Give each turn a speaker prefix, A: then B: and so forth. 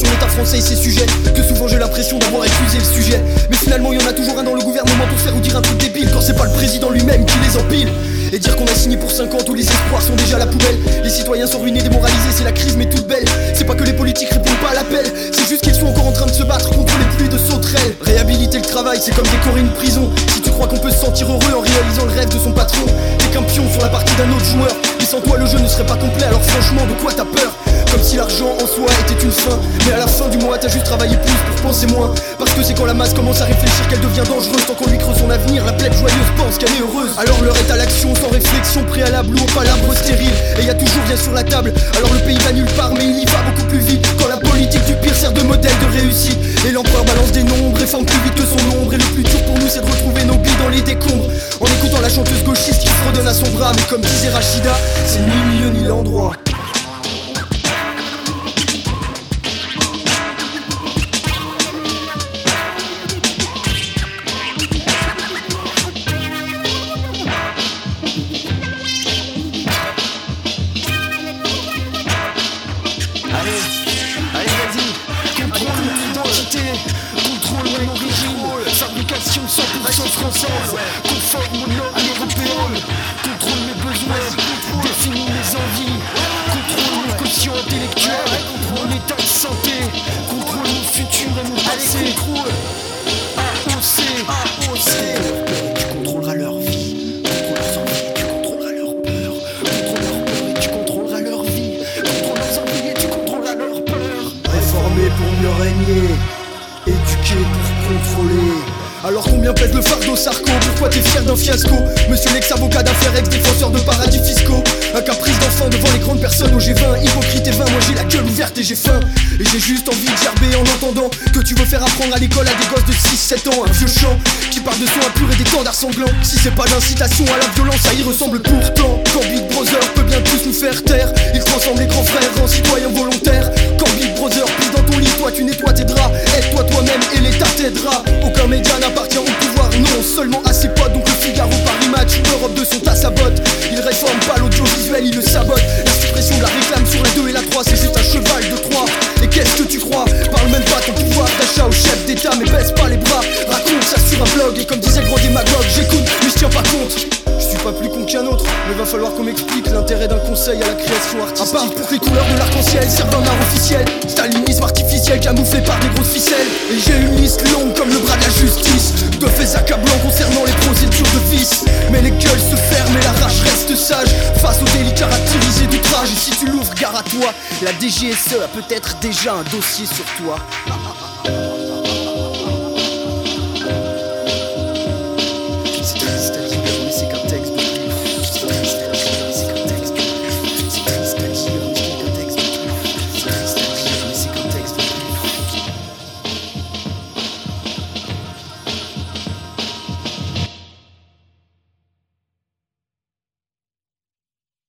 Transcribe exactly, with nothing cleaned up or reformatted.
A: sur l'état français et ses sujets que souvent j'ai l'impression d'avoir épuisé le sujet. Mais finalement il y en a toujours un dans le gouvernement pour faire ou dire un truc débile quand c'est pas le président lui-même qui les empile. Et dire qu'on a signé pour cinq ans, tous les espoirs sont déjà à la poubelle. Les citoyens sont ruinés, démoralisés, c'est la crise mais toute belle. C'est pas que les politiques répondent pas à l'appel, c'est juste qu'ils sont encore en train de se battre contre les pluies de sauterelles. Réhabiliter le travail, c'est comme décorer une prison. Si tu crois qu'on peut se sentir heureux en réalisant le rêve de son patron, t'es qu'un pion sur la partie d'un autre joueur. Et sans toi le jeu ne serait pas complet, alors franchement de quoi t'as peur? Comme si l'argent en soi était une fin, mais à la fin du mois t'as juste travaillé plus pour penser moins. Parce que c'est quand la masse commence à réfléchir qu'elle devient dangereuse. Tant qu'on lui creuse son avenir, la plèbe joyeuse pense qu'elle est heureuse. Alors l'heure est à l'action, sans réflexion préalable ou au palabre stérile. Et y a toujours rien sur la table, alors le pays va nulle part mais il y va beaucoup plus vite. Quand la politique du pire sert de modèle de réussite, et l'empereur balance des nombres et forme plus vite que son ombre. Et le plus dur pour nous c'est de retrouver nos billes dans les décombres, en écoutant la chanteuse gauchiste qui fredonne à son bras. Mais comme disait Rachida, c'est ni le milieu ni l'endroit.
B: Allez, vas-y, contrôle l'identité, contrôle l'origine, fabrication cent pour cent française, conforme aux normes européennes, contrôle mes besoins, définit mes envies, contrôle mon quotient intellectuel, mon état de santé, contrôle mon futur et mon passé, contrôle A O C, A O C. Tu contrôleras leur vie, contrôle leurs envies, tu contrôleras leur peur, contrôle leur peur et tu contrôleras leur vie, contrôle leurs envies et tu contrôleras leur peur.
A: Réformer pour mieux régner, éduquer pour contrôler. Alors combien pèse le fardeau Sarko? Pourquoi t'es fier d'un fiasco? Monsieur l'ex-avocat d'affaires, ex-défenseur de paradis fiscaux. Un caprice d'enfant devant les grandes personnes au G vingt. Hypocrite et vain, moi j'ai la gueule ouverte et j'ai faim. Et j'ai juste envie de gerber en entendant que tu veux faire apprendre à l'école à des gosses de six sept ans un vieux chant qui parle de son impur et des tendards sanglants. Si c'est pas d'incitation à la violence, ça y ressemble pourtant. Quand Big Brother peut bien tous nous faire taire, il transforme les grands frères en citoyens volontaires. Quand Big Brother pisse dans ton lit, toi tu nettoies tes draps. Aide-toi toi-même et l'État t'aidera. Aucun média n'appartient au pouvoir, non, seulement à ses potes. Donc le Figaro, Paris Match, Europe deux sont à sa botte. Il réforme pas l'audiovisuel, il le sabote. La suppression de la réclame sur la deux et la trois, c'est juste un cheval de Troie. Et qu'est-ce que tu crois? Parle même pas ton pouvoir d'achat au chef d'état, mais baisse pas les bras. Raconte ça sur un blog, et comme disait le grand démagogue, j'écoute mais je tiens pas compte. Je suis pas plus con qu'un autre, mais va falloir qu'on m'explique l'intérêt d'un conseil à la création artistique. À part pour que les couleurs de l'arc-en-ciel servent d'un art officiel, stalinisme artificiel camouflé par des grosses ficelles. Et j'ai une liste longue comme le bras de la justice, de faits accablants concernant les procédures de vice. Mais les gueules se ferment et la rage reste sage face aux délits caractérisés d'outrage. Et si tu l'ouvres, gare à toi, la D G S E a peut-être déjà un dossier sur toi.